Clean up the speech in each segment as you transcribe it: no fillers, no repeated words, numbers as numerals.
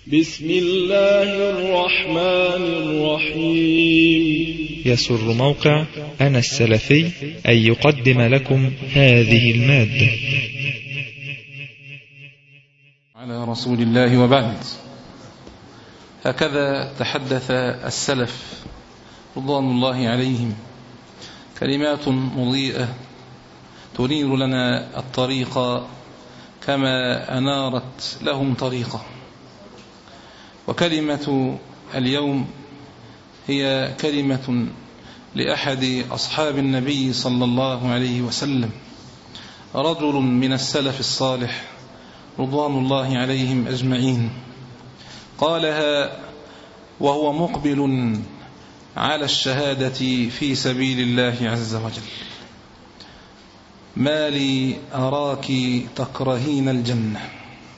بسم الله الرحمن الرحيم. يسر موقع أنا السلفي أن يقدم لكم هذه المادة. على رسول الله وبعد. هكذا تحدث السلف رضوان الله عليهم، كلمات مضيئة تنير لنا الطريق كما أنارت لهم طريقة. وكلمة اليوم هي كلمة لأحد أصحاب النبي صلى الله عليه وسلم، رجل من السلف الصالح رضوان الله عليهم أجمعين، قالها وهو مقبل على الشهادة في سبيل الله عز وجل: ما لي أراك تكرهين الجنة،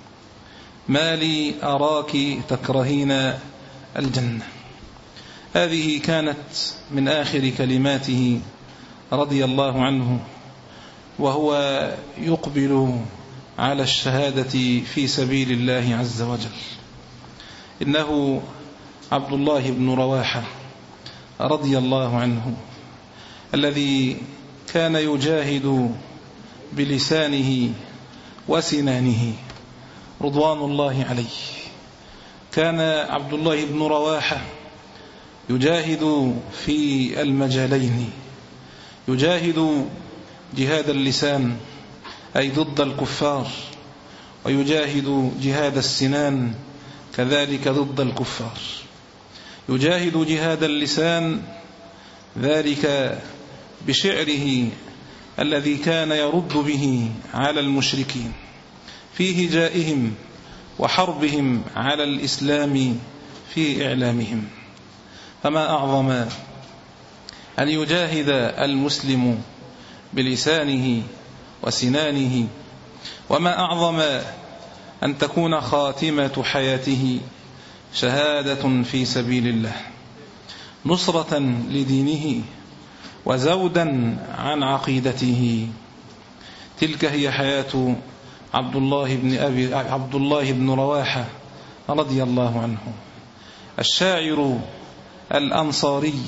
ما لي أراك تكرهين الجنة. هذه كانت من آخر كلماته رضي الله عنه وهو يقبل على الشهادة في سبيل الله عز وجل. إنه عبد الله بن رواحة رضي الله عنه، الذي كان يجاهد بلسانه وسنانه رضوان الله عليه. كان عبد الله بن رواحة يجاهد في المجالين، يجاهد جهاد اللسان أي ضد الكفار، ويجاهد جهاد السنان كذلك ضد الكفار. يجاهد جهاد اللسان ذلك بشعره الذي كان يرد به على المشركين في هجائهم وحربهم على الإسلام في إعلامهم. فما أعظم أن يجاهد المسلم بلسانه وسنانه، وما أعظم أن تكون خاتمة حياته شهادة في سبيل الله، نصرة لدينه وزودا عن عقيدته. تلك هي حياة عبد الله بن رواحة رضي الله عنه، الشاعر الأنصاري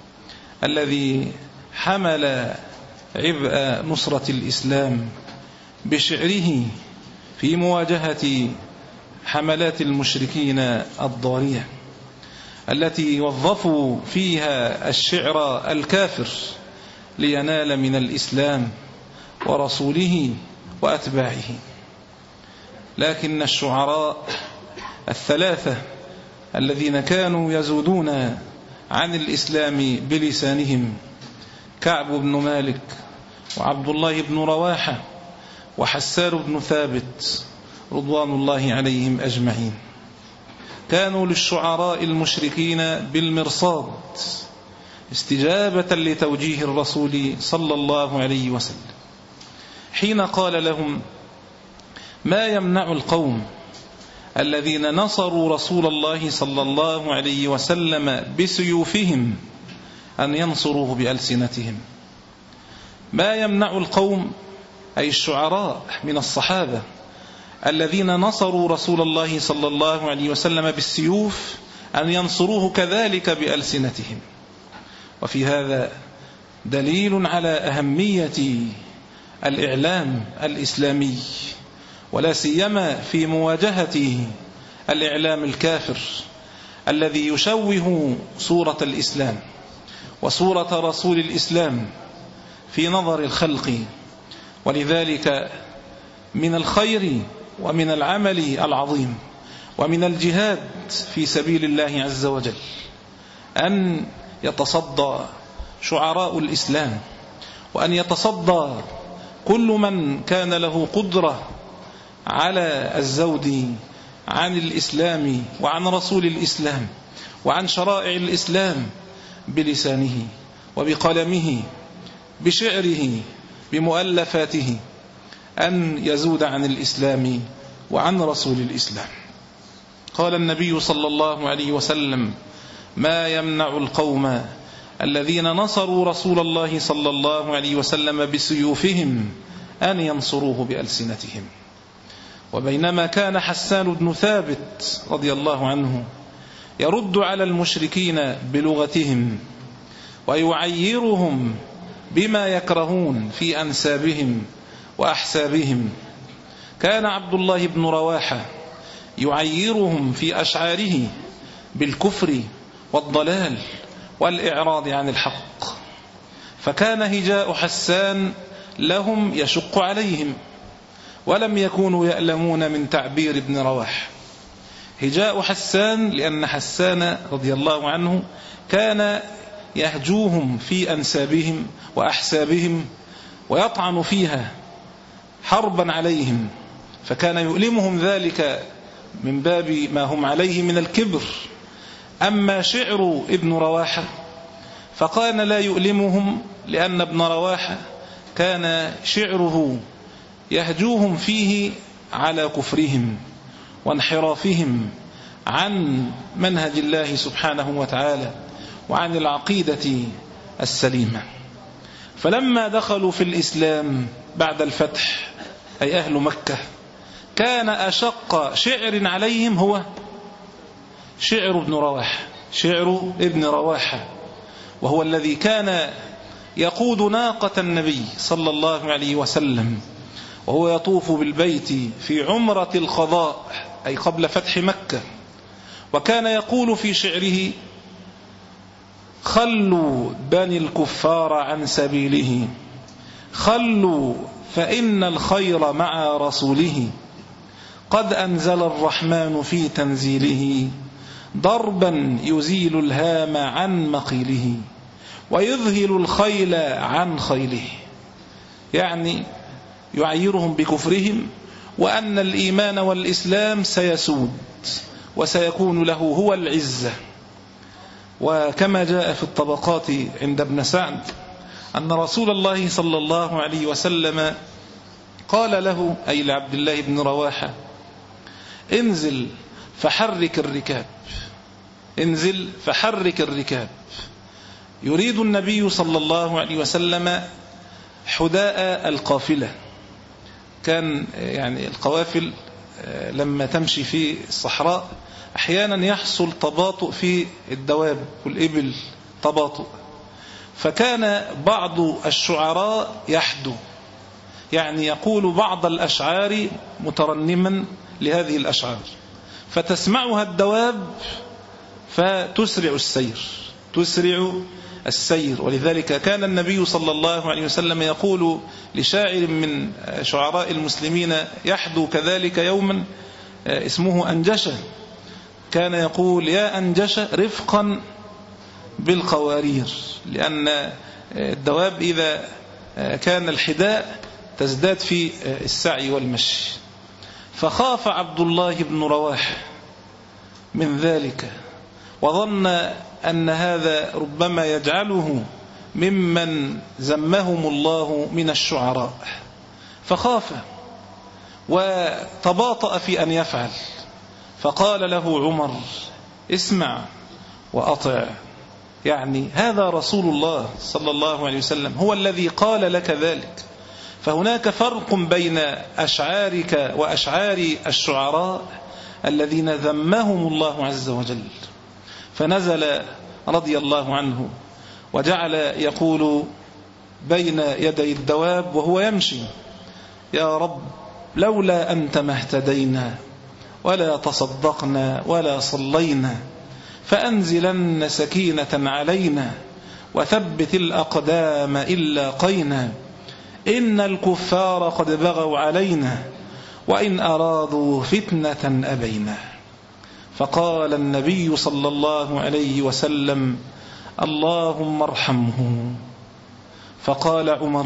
الذي حمل عبء نصرة الإسلام بشعره في مواجهة حملات المشركين الضارية، التي وظفوا فيها الشعر الكافر لينال من الإسلام ورسوله وأتباعه. لكن الشعراء الثلاثة الذين كانوا يزودون عن الإسلام بلسانهم، كعب بن مالك وعبد الله بن رواحة وحسان بن ثابت رضوان الله عليهم أجمعين، كانوا للشعراء المشركين بالمرصاد استجابة لتوجيه الرسول صلى الله عليه وسلم، حين قال لهم: ما يمنع القوم الذين نصروا رسول الله صلى الله عليه وسلم بسيوفهم أن ينصروه بألسنتهم. ما يمنع القوم أي الشعراء من الصحابة الذين نصروا رسول الله صلى الله عليه وسلم بالسيوف أن ينصروه كذلك بألسنتهم. وفي هذا دليل على أهمية الإعلام الإسلامي، ولا سيما في مواجهة الإعلام الكافر الذي يشوه صورة الإسلام وصورة رسول الإسلام في نظر الخلق. ولذلك من الخير ومن العمل العظيم ومن الجهاد في سبيل الله عز وجل أن يتصدى شعراء الإسلام، وأن يتصدى كل من كان له قدرة على الزود عن الإسلام وعن رسول الإسلام وعن شرائع الإسلام بلسانه وبقلمه بشعره بمؤلفاته، أن يزود عن الإسلام وعن رسول الإسلام. قال النبي صلى الله عليه وسلم: ما يمنع القوم الذين نصروا رسول الله صلى الله عليه وسلم بسيوفهم أن ينصروه بألسنتهم. وبينما كان حسان بن ثابت رضي الله عنه يرد على المشركين بلغتهم ويعيرهم بما يكرهون في أنسابهم وأحسابهم، كان عبد الله بن رواحة يعيرهم في أشعاره بالكفر والضلال والإعراض عن الحق، فكان هجاء حسان لهم يشق عليهم، ولم يكونوا يألمون من تعبير ابن رواحة. هجاء حسان لأن حسان رضي الله عنه كان يهجوهم في أنسابهم وأحسابهم ويطعن فيها حربا عليهم، فكان يؤلمهم ذلك من باب ما هم عليه من الكبر. أما شعر ابن رواحة فكان لا يؤلمهم، لأن ابن رواحة كان شعره يهجوهم فيه على كفرهم وانحرافهم عن منهج الله سبحانه وتعالى وعن العقيدة السليمة. فلما دخلوا في الإسلام بعد الفتح أي أهل مكة، كان أشق شعر عليهم هو شعر ابن رواحة، شعر ابن رواحة، وهو الذي كان يقود ناقة النبي صلى الله عليه وسلم وهو يطوف بالبيت في عمرة القضاء أي قبل فتح مكة، وكان يقول في شعره: خلوا بني الكفار عن سبيله، خلوا فإن الخير مع رسوله، قد أنزل الرحمن في تنزيله، ضربا يزيل الهام عن مقيله، ويذهل الخيل عن خيله. يعني يعيرهم بكفرهم، وأن الإيمان والإسلام سيسود وسيكون له هو العزة. وكما جاء في الطبقات عند ابن سعد أن رسول الله صلى الله عليه وسلم قال له أي لعبد الله بن رواحة: انزل فحرك الركاب، انزل فحرك الركاب. يريد النبي صلى الله عليه وسلم حداء القافلة. كان يعني القوافل لما تمشي في الصحراء أحيانا يحصل تباطؤ في الدواب والإبل، تباطؤ، فكان بعض الشعراء يحدو، يعني يقول بعض الأشعار مترنما لهذه الأشعار، فتسمعها الدواب فتسرع السير، تسرع السير. ولذلك كان النبي صلى الله عليه وسلم يقول لشاعر من شعراء المسلمين يحدو كذلك يوما اسمه أنجشة، كان يقول: يا أنجشة رفقا بالقوارير، لأن الدواب إذا كان الحداء تزداد في السعي والمشي. فخاف عبد الله بن رواحة من ذلك، وظن أن هذا ربما يجعله ممن ذمهم الله من الشعراء، فخاف وتباطأ في أن يفعل. فقال له عمر: اسمع وأطع، يعني هذا رسول الله صلى الله عليه وسلم هو الذي قال لك ذلك، فهناك فرق بين أشعارك وأشعار الشعراء الذين ذمهم الله عز وجل. فنزل رضي الله عنه وجعل يقول بين يدي الدواب وهو يمشي: يا رب لولا أنت ما اهتدينا ولا تصدقنا ولا صلينا، فأنزلن سكينة علينا وثبت الأقدام إن لاقينا، إن الكفار قد بغوا علينا وإن أرادوا فتنة أبينا. فقال النبي صلى الله عليه وسلم: اللهم ارحمه. فقال عمر: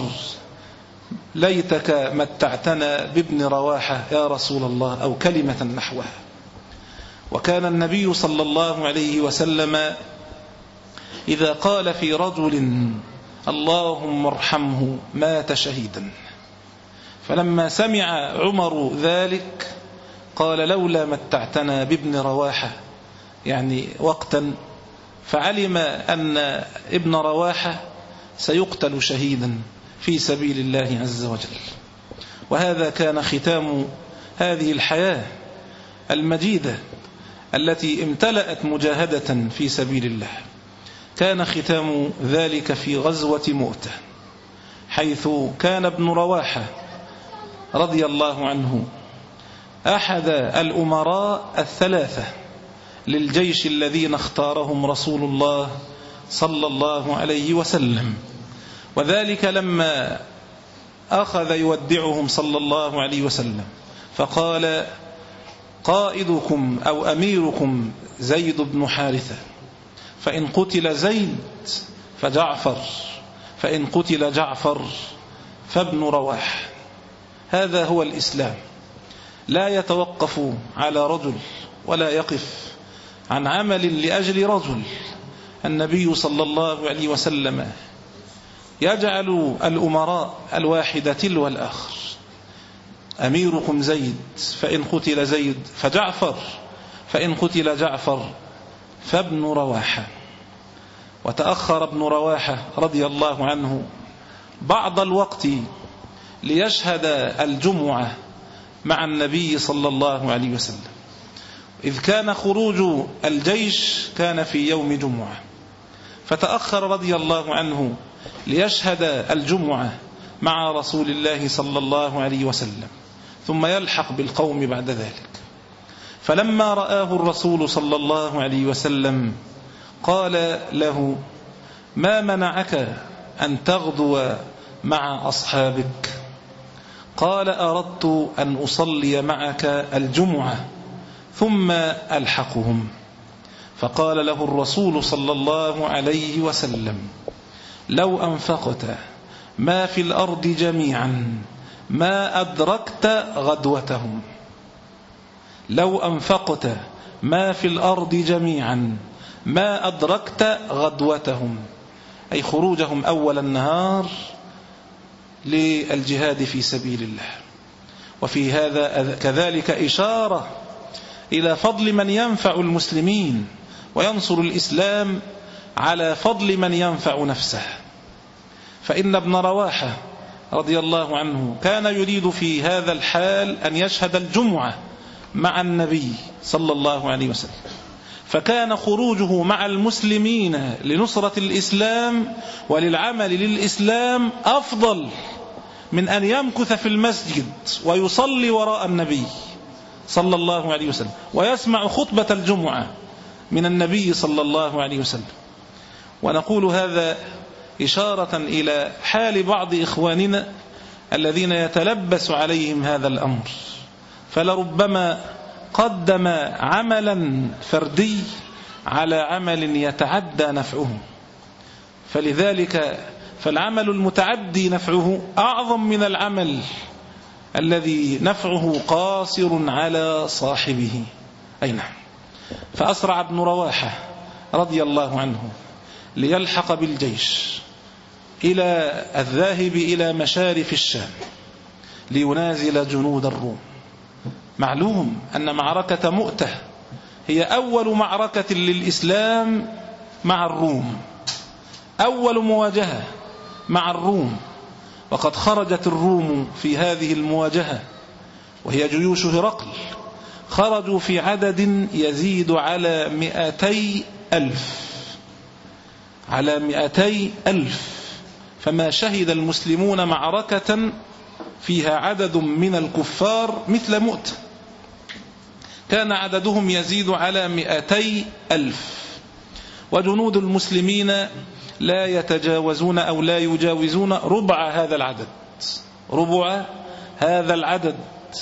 ليتك متعتنا بابن رواحة يا رسول الله، أو كلمة نحوها. وكان النبي صلى الله عليه وسلم إذا قال في رجل اللهم ارحمه مات شهيدا. فلما سمع عمر ذلك قال: لولا متعتنا بابن رواحة، يعني وقتا، فعلم أن ابن رواحة سيقتل شهيدا في سبيل الله عز وجل. وهذا كان ختام هذه الحياة المجيدة التي امتلأت مجاهدة في سبيل الله. كان ختام ذلك في غزوة مؤتة، حيث كان ابن رواحة رضي الله عنه أحد الأمراء الثلاثة للجيش الذين اختارهم رسول الله صلى الله عليه وسلم، وذلك لما أخذ يودعهم صلى الله عليه وسلم فقال: قائدكم أو أميركم زيد بن حارثة، فإن قتل زيد فجعفر، فإن قتل جعفر فابن رواح. هذا هو الإسلام، لا يتوقف على رجل ولا يقف عن عمل لأجل رجل. النبي صلى الله عليه وسلم يجعل الأمراء الواحد تلو الآخر: أميركم زيد، فإن قتل زيد فجعفر، فإن قتل جعفر فابن رواحة. وتأخر ابن رواحة رضي الله عنه بعض الوقت ليشهد الجمعة مع النبي صلى الله عليه وسلم، إذ كان خروج الجيش كان في يوم جمعة، فتأخر رضي الله عنه ليشهد الجمعة مع رسول الله صلى الله عليه وسلم، ثم يلحق بالقوم بعد ذلك. فلما رآه الرسول صلى الله عليه وسلم قال له: ما منعك أن تغدو مع أصحابك؟ قال: أردت أن أصلي معك الجمعة ثم ألحقهم. فقال له الرسول صلى الله عليه وسلم: لو أنفقت ما في الأرض جميعا ما أدركت غدوتهم. لو أنفقت ما في الأرض جميعا ما أدركت غدوتهم، أي خروجهم أول النهار للجهاد في سبيل الله. وفي هذا كذلك إشارة إلى فضل من ينفع المسلمين وينصر الإسلام على فضل من ينفع نفسه. فإن ابن رواحة رضي الله عنه كان يريد في هذا الحال أن يشهد الجمعة مع النبي صلى الله عليه وسلم، فكان خروجه مع المسلمين لنصرة الإسلام وللعمل للإسلام أفضل من أن يمكث في المسجد ويصلي وراء النبي صلى الله عليه وسلم ويسمع خطبة الجمعة من النبي صلى الله عليه وسلم. ونقول هذا إشارة إلى حال بعض إخواننا الذين يتلبس عليهم هذا الأمر، فلربما قدم عملا فردي على عمل يتعدى نفعه، فلذلك فالعمل المتعدي نفعه أعظم من العمل الذي نفعه قاصر على صاحبه. أي نعم. فأسرع ابن رواحة رضي الله عنه ليلحق بالجيش إلى الذاهب إلى مشارف الشام لينازل جنود الروم. معلوم أن معركة مؤتة هي أول معركة للإسلام مع الروم، أول مواجهة مع الروم، وقد خرجت الروم في هذه المواجهة وهي جيوش هرقل، خرجوا في عدد يزيد على 200,000 على 200,000. فما شهد المسلمون معركة فيها عدد من الكفار مثل مؤتة، كان عددهم يزيد على 200,000، وجنود المسلمين لا يتجاوزون أو لا يجاوزون ربع هذا العدد، ربع هذا العدد.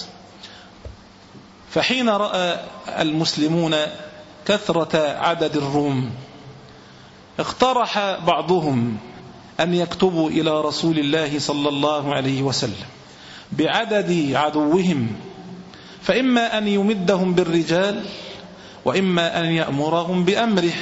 فحين رأى المسلمون كثرة عدد الروم اقترح بعضهم أن يكتبوا إلى رسول الله صلى الله عليه وسلم بعدد عدوهم، فإما أن يمدهم بالرجال وإما أن يأمرهم بأمره.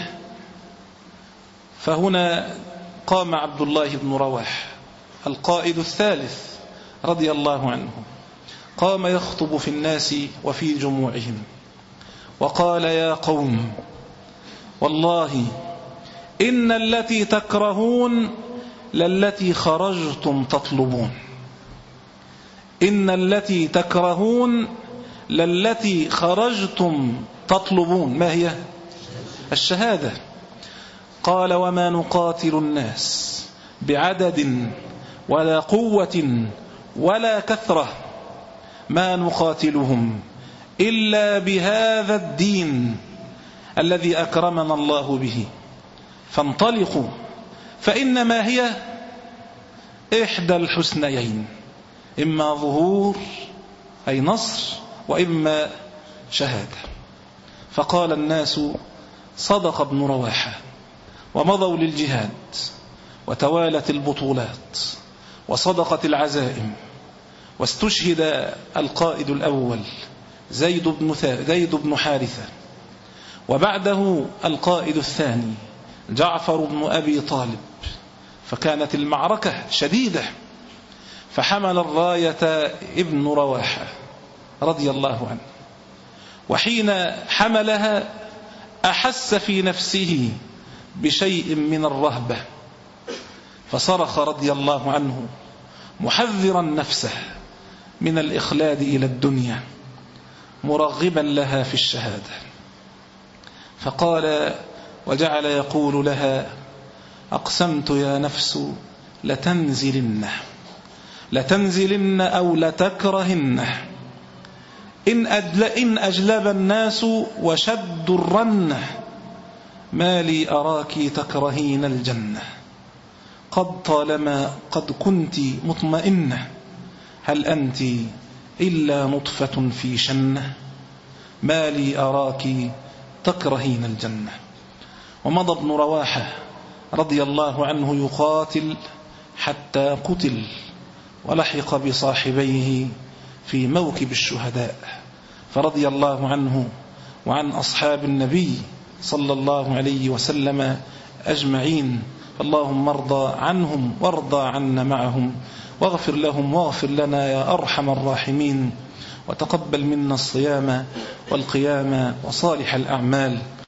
فهنا قام عبد الله بن رواح القائد الثالث رضي الله عنه، قام يخطب في الناس وفي جموعهم وقال: يا قوم، والله إن التي تكرهون للتي خرجتم تطلبون، إن التي تكرهون للتي خرجتم تطلبون. ما هي؟ الشهادة. قال وما نقاتل الناس بعدد ولا قوة ولا كثرة، ما نقاتلهم إلا بهذا الدين الذي أكرمنا الله به، فانطلقوا فإنما هي إحدى الحسنيين، إما ظهور أي نصر وإما شهادة. فقال الناس صدق ابن رواحة، ومضوا للجهاد، وتوالت البطولات، وصدقت العزائم، واستشهد القائد الأول زيد بن حارثة، وبعده القائد الثاني جعفر بن أبي طالب، فكانت المعركة شديدة. فحمل الراية ابن رواحة رضي الله عنه، وحين حملها أحس في نفسه بشيء من الرهبة، فصرخ رضي الله عنه محذرا نفسه من الإخلاد إلى الدنيا، مرغبا لها في الشهادة. فقال وجعل يقول لها أقسمت يا نفس لتنزلن أو لتكرهن، إن أجلب الناس وشد الرنة، ما لي أراك تكرهين الجنة، قد كنت مطمئنة، هل أنت إلا نطفة في شنة، ما لي أراك تكرهين الجنة. ومضى ابن رواحة رضي الله عنه يقاتل حتى قتل، ولحق بصاحبيه في موكب الشهداء، فرضي الله عنه وعن أصحاب النبي صلى الله عليه وسلم أجمعين. اللهم ارضى عنهم وارضى عنا معهم، واغفر لهم واغفر لنا يا أرحم الراحمين، وتقبل منا الصيام والقيام وصالح الأعمال.